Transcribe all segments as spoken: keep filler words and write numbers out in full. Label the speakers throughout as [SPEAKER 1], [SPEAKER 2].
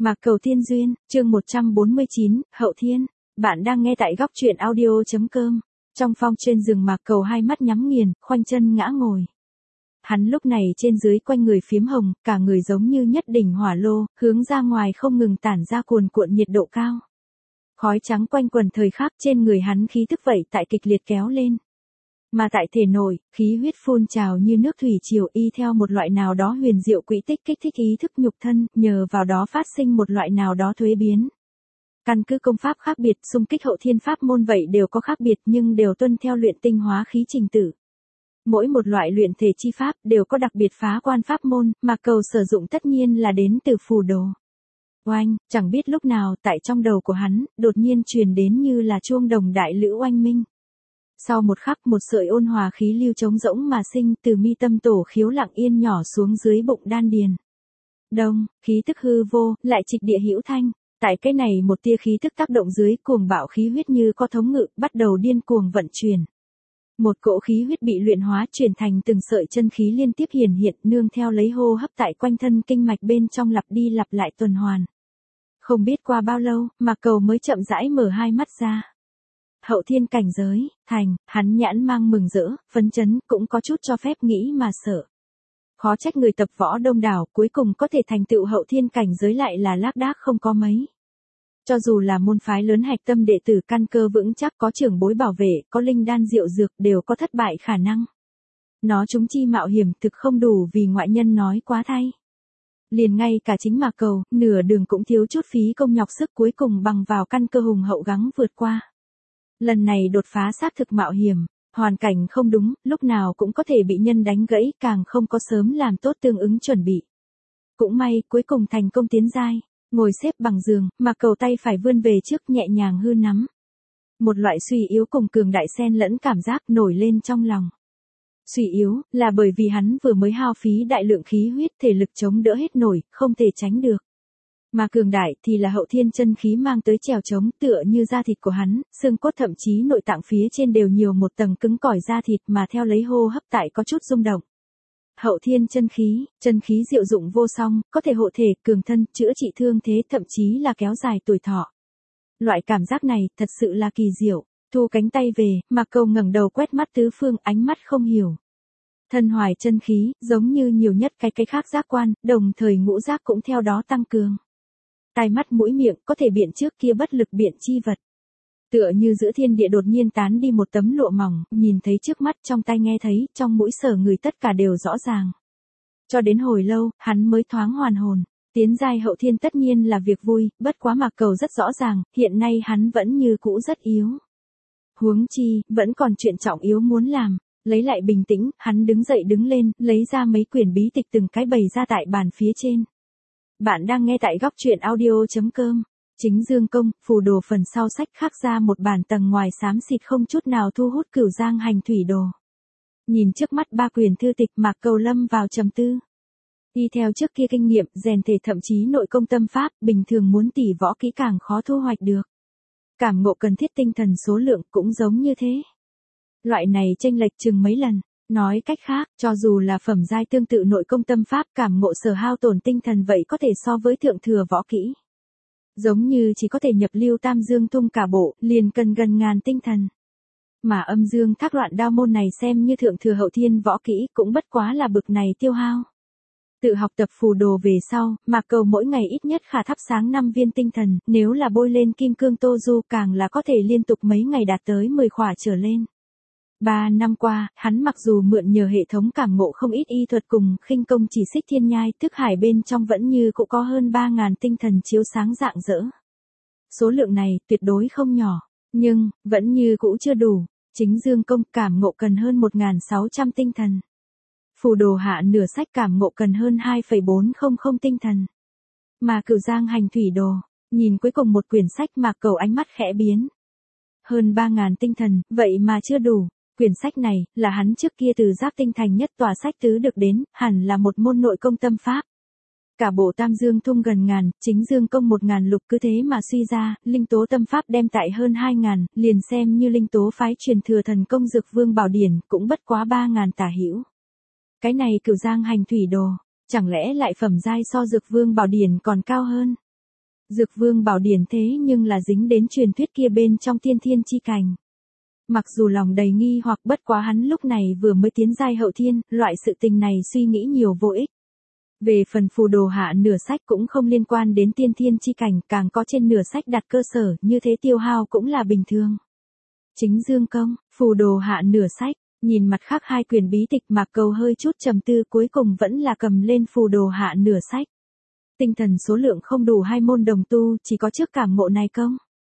[SPEAKER 1] Mạc Cầu Tiên Duyên, chương một trăm bốn mươi chín, Hậu Thiên. Bạn đang nghe tại góc truyện audio chấm com. Trong phong trên giường Mạc Cầu hai mắt nhắm nghiền, khoanh chân ngã ngồi. Hắn lúc này trên dưới quanh người phiếm hồng, cả người giống như nhất đỉnh hỏa lô, hướng ra ngoài không ngừng tản ra cuồn cuộn nhiệt độ cao. Khói trắng quanh quần thời khắc trên người hắn khí tức vậy tại kịch liệt kéo lên. Mà tại thể nội, khí huyết phun trào như nước thủy triều y theo một loại nào đó huyền diệu quỹ tích kích thích ý thức nhục thân, nhờ vào đó phát sinh một loại nào đó thuế biến. Căn cứ công pháp khác biệt, xung kích hậu thiên pháp môn vậy đều có khác biệt nhưng đều tuân theo luyện tinh hóa khí trình tự. Mỗi một loại luyện thể chi pháp đều có đặc biệt phá quan pháp môn, mà cầu sử dụng tất nhiên là đến từ phù đồ. Oanh, chẳng biết lúc nào tại trong đầu của hắn, đột nhiên truyền đến như là chuông đồng đại lữ oanh minh. Sau một khắc một sợi ôn hòa khí lưu trống rỗng mà sinh từ mi tâm tổ khiếu lặng yên nhỏ xuống dưới bụng đan điền. Đông, khí tức hư vô, lại trịch địa hữu thanh. Tại cái này một tia khí tức tác động dưới cuồng bạo khí huyết như có thống ngự, bắt đầu điên cuồng vận chuyển. Một cỗ khí huyết bị luyện hóa chuyển thành từng sợi chân khí liên tiếp hiển hiện nương theo lấy hô hấp tại quanh thân kinh mạch bên trong lặp đi lặp lại tuần hoàn. Không biết qua bao lâu, Mạc Cầu mới chậm rãi mở hai mắt ra. Hậu thiên cảnh giới, thành, hắn nhãn mang mừng rỡ, phấn chấn, cũng có chút cho phép nghĩ mà sợ. Khó trách người tập võ đông đảo cuối cùng có thể thành tựu hậu thiên cảnh giới lại là lác đác không có mấy. Cho dù là môn phái lớn hạch tâm đệ tử căn cơ vững chắc có trưởng bối bảo vệ, có linh đan diệu dược đều có thất bại khả năng. Nó chúng chi mạo hiểm thực không đủ vì ngoại nhân nói quá thay. Liền ngay cả chính Mạc Cầu, nửa đường cũng thiếu chút phí công nhọc sức cuối cùng bằng vào căn cơ hùng hậu gắng vượt qua. Lần này đột phá xác thực mạo hiểm, hoàn cảnh không đúng, lúc nào cũng có thể bị nhân đánh gãy, càng không có sớm làm tốt tương ứng chuẩn bị. Cũng may, cuối cùng thành công tiến giai, ngồi xếp bằng giường, Mạc Cầu tay phải vươn về trước nhẹ nhàng hư nắm. Một loại suy yếu cùng cường đại xen lẫn cảm giác nổi lên trong lòng. Suy yếu, là bởi vì hắn vừa mới hao phí đại lượng khí huyết thể lực chống đỡ hết nổi, không thể tránh được. Mà cường đại thì là hậu thiên chân khí mang tới trèo chống tựa như da thịt của hắn, xương cốt thậm chí nội tạng phía trên đều nhiều một tầng cứng cỏi da thịt mà theo lấy hô hấp tại có chút rung động. Hậu thiên chân khí, chân khí diệu dụng vô song, có thể hộ thể, cường thân, chữa trị thương thế thậm chí là kéo dài tuổi thọ. Loại cảm giác này thật sự là kỳ diệu, thu cánh tay về, Mạc Cầu ngẩng đầu quét mắt tứ phương ánh mắt không hiểu. Thân hoài chân khí, giống như nhiều nhất cái cái khác giác quan, đồng thời ngũ giác cũng theo đó tăng cường. Tai mắt mũi miệng có thể biện trước kia bất lực biện chi vật. Tựa như giữa thiên địa đột nhiên tán đi một tấm lụa mỏng, nhìn thấy trước mắt, trong tai nghe thấy, trong mũi sở người tất cả đều rõ ràng. Cho đến hồi lâu, hắn mới thoáng hoàn hồn. Tiến giai hậu thiên tất nhiên là việc vui, bất quá Mạc Cầu rất rõ ràng, hiện nay hắn vẫn như cũ rất yếu. Huống chi, vẫn còn chuyện trọng yếu muốn làm. Lấy lại bình tĩnh, hắn đứng dậy đứng lên, lấy ra mấy quyển bí tịch từng cái bày ra tại bàn phía trên. Bạn đang nghe tại góc truyện audio chấm com. Chính dương công, phù đồ phần sau sách khắc ra một bản tầng ngoài xám xịt không chút nào thu hút cửu giang hành thủy đồ. Nhìn trước mắt ba quyển thư tịch Mạc Cầu lâm vào trầm tư. Đi theo trước kia kinh nghiệm, rèn thể thậm chí nội công tâm pháp, bình thường muốn tỉ võ kỹ càng khó thu hoạch được. Cảm ngộ cần thiết tinh thần số lượng cũng giống như thế. Loại này chênh lệch chừng mấy lần. Nói cách khác, cho dù là phẩm giai tương tự nội công tâm pháp cảm ngộ sở hao tổn tinh thần vậy có thể so với thượng thừa võ kỹ. Giống như chỉ có thể nhập lưu tam dương tung cả bộ, liền cần gần ngàn tinh thần. Mà âm dương thác loạn đao môn này xem như thượng thừa hậu thiên võ kỹ cũng bất quá là bực này tiêu hao. Tự học tập phù đồ về sau, Mạc Cầu mỗi ngày ít nhất khả thắp sáng năm viên tinh thần, nếu là bôi lên kim cương tô du càng là có thể liên tục mấy ngày đạt tới mười khỏa trở lên. Ba năm qua, hắn mặc dù mượn nhờ hệ thống cảm ngộ không ít y thuật cùng khinh công chỉ xích thiên nhai, thức hải bên trong vẫn như cũng có hơn ba ngàn tinh thần chiếu sáng rạng rỡ. Số lượng này tuyệt đối không nhỏ, nhưng vẫn như cũ chưa đủ. Chính dương công cảm ngộ cần hơn một nghìn sáu trăm tinh thần. Phù đồ hạ nửa sách cảm ngộ cần hơn hai phẩy bốn không không tinh thần. Mà cửu giang hành thủy đồ, nhìn cuối cùng một quyển sách Mạc Cầu ánh mắt khẽ biến. Hơn ba ngàn tinh thần, vậy mà chưa đủ. Quyển sách này, là hắn trước kia từ Giáp Tinh thành nhất tòa sách tứ được đến, hẳn là một môn nội công tâm pháp. Cả bộ tam dương thung gần ngàn, chính dương công một ngàn lục cứ thế mà suy ra, linh tố tâm pháp đem tại hơn hai ngàn, liền xem như linh tố phái truyền thừa thần công Dược Vương Bảo Điển, cũng bất quá ba ngàn tả hữu. Cái này cửu giang hành thủy đồ, chẳng lẽ lại phẩm giai so Dược Vương Bảo Điển còn cao hơn? Dược vương bảo điển thế nhưng là dính đến truyền thuyết kia bên trong tiên thiên chi cảnh. Mặc dù lòng đầy nghi hoặc bất quá hắn lúc này vừa mới tiến giai hậu thiên, loại sự tình này suy nghĩ nhiều vô ích. Về phần phù đồ hạ nửa sách cũng không liên quan đến tiên thiên chi cảnh, càng có trên nửa sách đặt cơ sở, như thế tiêu hao cũng là bình thường. Chính dương công, phù đồ hạ nửa sách, nhìn mặt khác hai quyền bí tịch Mạc Cầu hơi chút trầm tư cuối cùng vẫn là cầm lên phù đồ hạ nửa sách. Tinh thần số lượng không đủ hai môn đồng tu, chỉ có trước cảm ngộ này công.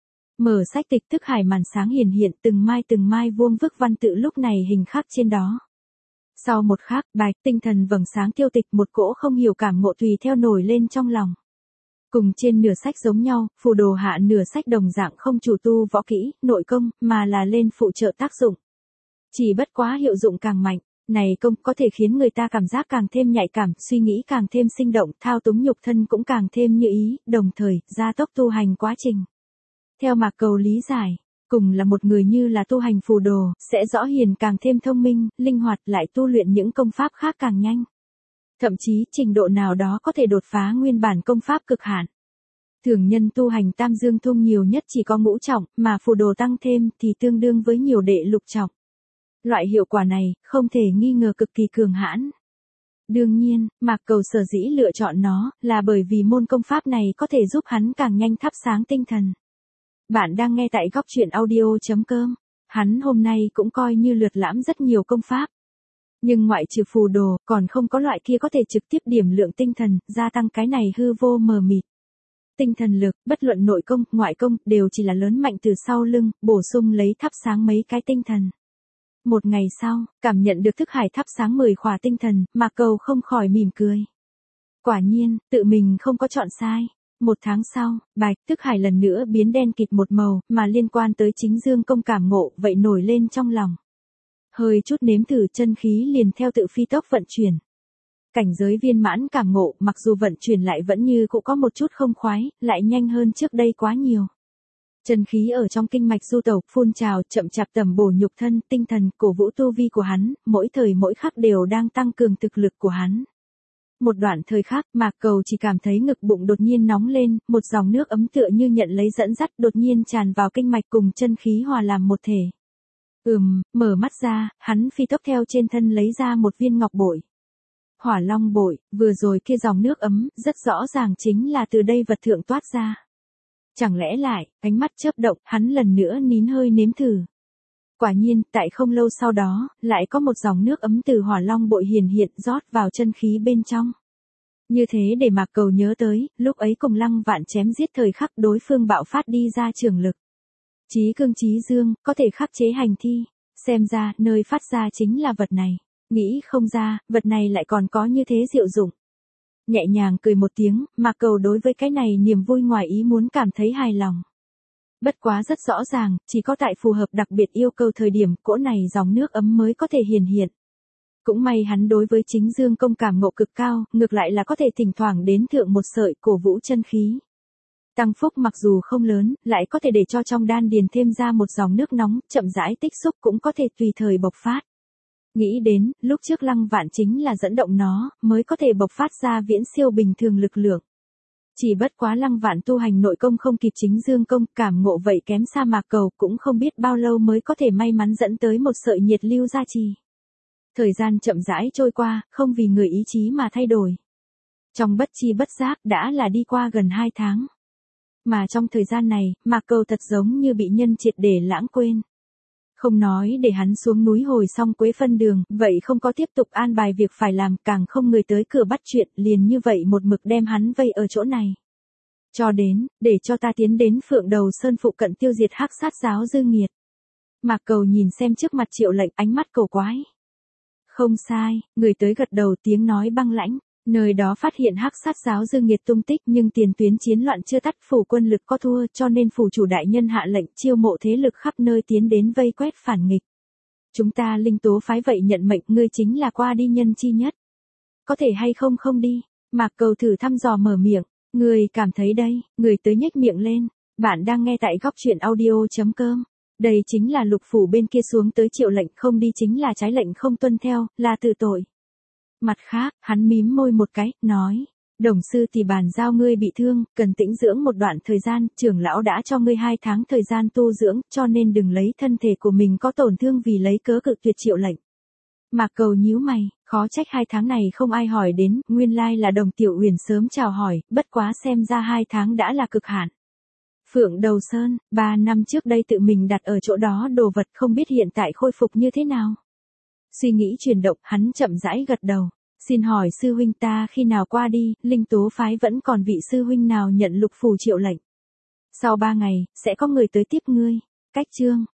[SPEAKER 1] Mở sách tịch thức hải màn sáng hiển hiện từng mai từng mai vuông vức văn tự lúc này hình khắc trên đó. Sau một khắc, bạch tinh thần vầng sáng tiêu tịch một cỗ không hiểu cảm ngộ tùy theo nổi lên trong lòng. Cùng trên nửa sách giống nhau, phù đồ hạ nửa sách đồng dạng không chủ tu võ kỹ, nội công, mà là lên phụ trợ tác dụng. Chỉ bất quá hiệu dụng càng mạnh, này công có thể khiến người ta cảm giác càng thêm nhạy cảm, suy nghĩ càng thêm sinh động, thao túng nhục thân cũng càng thêm như ý, đồng thời, gia tốc tu hành quá trình. Theo Mạc Cầu lý giải, cùng là một người như là tu hành phù đồ, sẽ rõ hiền càng thêm thông minh, linh hoạt lại tu luyện những công pháp khác càng nhanh. Thậm chí trình độ nào đó có thể đột phá nguyên bản công pháp cực hạn. Thường nhân tu hành tam dương thông nhiều nhất chỉ có ngũ trọng, mà phù đồ tăng thêm thì tương đương với nhiều đệ lục trọng. Loại hiệu quả này, không thể nghi ngờ cực kỳ cường hãn. Đương nhiên, Mạc Cầu sở dĩ lựa chọn nó, là bởi vì môn công pháp này có thể giúp hắn càng nhanh thắp sáng tinh thần. Bạn đang nghe tại góc truyện audio chấm com. Hắn hôm nay cũng coi như lượt lãm rất nhiều công pháp. Nhưng ngoại trừ phù đồ, còn không có loại kia có thể trực tiếp điểm lượng tinh thần, gia tăng cái này hư vô mờ mịt. Tinh thần lực, bất luận nội công, ngoại công, đều chỉ là lớn mạnh từ sau lưng, bổ sung lấy thắp sáng mấy cái tinh thần. Một ngày sau, cảm nhận được thức hải thắp sáng mười khỏa tinh thần, Mạc Cầu không khỏi mỉm cười. Quả nhiên, tự mình không có chọn sai. Một tháng sau, bạch thức hải lần nữa biến đen kịt một màu, mà liên quan tới chính dương công cảm ngộ vậy nổi lên trong lòng. Hơi chút nếm thử chân khí liền theo tự phi tốc vận chuyển. Cảnh giới viên mãn cảm ngộ mặc dù vận chuyển lại vẫn như cũng có một chút không khoái, lại nhanh hơn trước đây quá nhiều. Chân khí ở trong kinh mạch du tẩu, phun trào, chậm chạp tầm bổ nhục thân, tinh thần, cổ vũ tu vi của hắn, mỗi thời mỗi khắc đều đang tăng cường thực lực của hắn. Một đoạn thời khắc, Mạc Cầu chỉ cảm thấy ngực bụng đột nhiên nóng lên, một dòng nước ấm tựa như nhận lấy dẫn dắt đột nhiên tràn vào kinh mạch cùng chân khí hòa làm một thể. Ừm, mở mắt ra, hắn phi tốc theo trên thân lấy ra một viên ngọc bội. Hỏa long bội, vừa rồi kia dòng nước ấm, rất rõ ràng chính là từ đây vật thượng toát ra. Chẳng lẽ lại, ánh mắt chớp động, hắn lần nữa nín hơi nếm thử. Quả nhiên, tại không lâu sau đó, lại có một dòng nước ấm từ hỏa long bội hiển hiện rót vào chân khí bên trong. Như thế để Mạc Cầu nhớ tới, lúc ấy cùng Lăng Vạn chém giết thời khắc đối phương bạo phát đi ra trường lực. Chí cương chí dương, có thể khắc chế hành thi. Xem ra, nơi phát ra chính là vật này. Nghĩ không ra, vật này lại còn có như thế diệu dụng. Nhẹ nhàng cười một tiếng, Mạc Cầu đối với cái này niềm vui ngoài ý muốn cảm thấy hài lòng. Bất quá rất rõ ràng, chỉ có tại phù hợp đặc biệt yêu cầu thời điểm cỗ này dòng nước ấm mới có thể hiển hiện. Cũng may hắn đối với chính dương công cảm ngộ cực cao, ngược lại là có thể thỉnh thoảng đến thượng một sợi cổ vũ chân khí. Tăng phúc mặc dù không lớn, lại có thể để cho trong đan điền thêm ra một dòng nước nóng, chậm rãi tích xúc cũng có thể tùy thời bộc phát. Nghĩ đến, lúc trước Lăng Vạn chính là dẫn động nó, mới có thể bộc phát ra viễn siêu bình thường lực lượng. Chỉ bất quá Lăng Vạn tu hành nội công không kịp chính dương công, cảm ngộ vậy kém xa Mạc Cầu, cũng không biết bao lâu mới có thể may mắn dẫn tới một sợi nhiệt lưu gia trì. Thời gian chậm rãi trôi qua, không vì người ý chí mà thay đổi. Trong bất chi bất giác đã là đi qua gần hai tháng. Mà trong thời gian này, Mạc Cầu thật giống như bị nhân triệt để lãng quên. Không nói để hắn xuống núi hồi xong Quế phân đường, vậy không có tiếp tục an bài việc phải làm, càng không người tới cửa bắt chuyện, liền như vậy một mực đem hắn vây ở chỗ này. Cho đến, để cho ta tiến đến Phượng Đầu Sơn phụ cận tiêu diệt hắc sát giáo dư nghiệt. Mạc Cầu nhìn xem trước mặt Triệu Lệnh, ánh mắt cầu quái. Không sai, người tới gật đầu, tiếng nói băng lãnh. Nơi đó phát hiện hắc sát giáo dư nghiệt tung tích, nhưng tiền tuyến chiến loạn chưa tắt, phủ quân lực có thua, cho nên phủ chủ đại nhân hạ lệnh chiêu mộ thế lực khắp nơi tiến đến vây quét phản nghịch. Chúng ta linh tố phái vậy nhận mệnh, ngươi chính là qua đi nhân chi nhất. Có thể hay không không đi? Mạc Cầu thử thăm dò mở miệng. Người cảm thấy đây, người tới nhếch miệng lên. Bạn đang nghe tại góc truyện audio chấm com. Đây chính là lục phủ bên kia xuống tới Triệu Lệnh, không đi chính là trái lệnh không tuân theo, là tự tội. Mặt khác, hắn mím môi một cái, nói. Đồng sư thì bàn giao ngươi bị thương, cần tĩnh dưỡng một đoạn thời gian, trưởng lão đã cho ngươi hai tháng thời gian tu dưỡng, cho nên đừng lấy thân thể của mình có tổn thương vì lấy cớ cự tuyệt triệu lệnh. Mạc Cầu nhíu mày, khó trách hai tháng này không ai hỏi đến, nguyên lai là Đồng Tiểu Uyển sớm chào hỏi, bất quá xem ra hai tháng đã là cực hạn. Phượng Đầu Sơn, ba năm trước đây tự mình đặt ở chỗ đó đồ vật không biết hiện tại khôi phục như thế nào. Suy nghĩ chuyển động, hắn chậm rãi gật đầu. Xin hỏi sư huynh ta khi nào qua đi, Linh Tố phái vẫn còn vị sư huynh nào nhận lục phù triệu lệnh. Sau ba ngày, sẽ có người tới tiếp ngươi. Cách chương.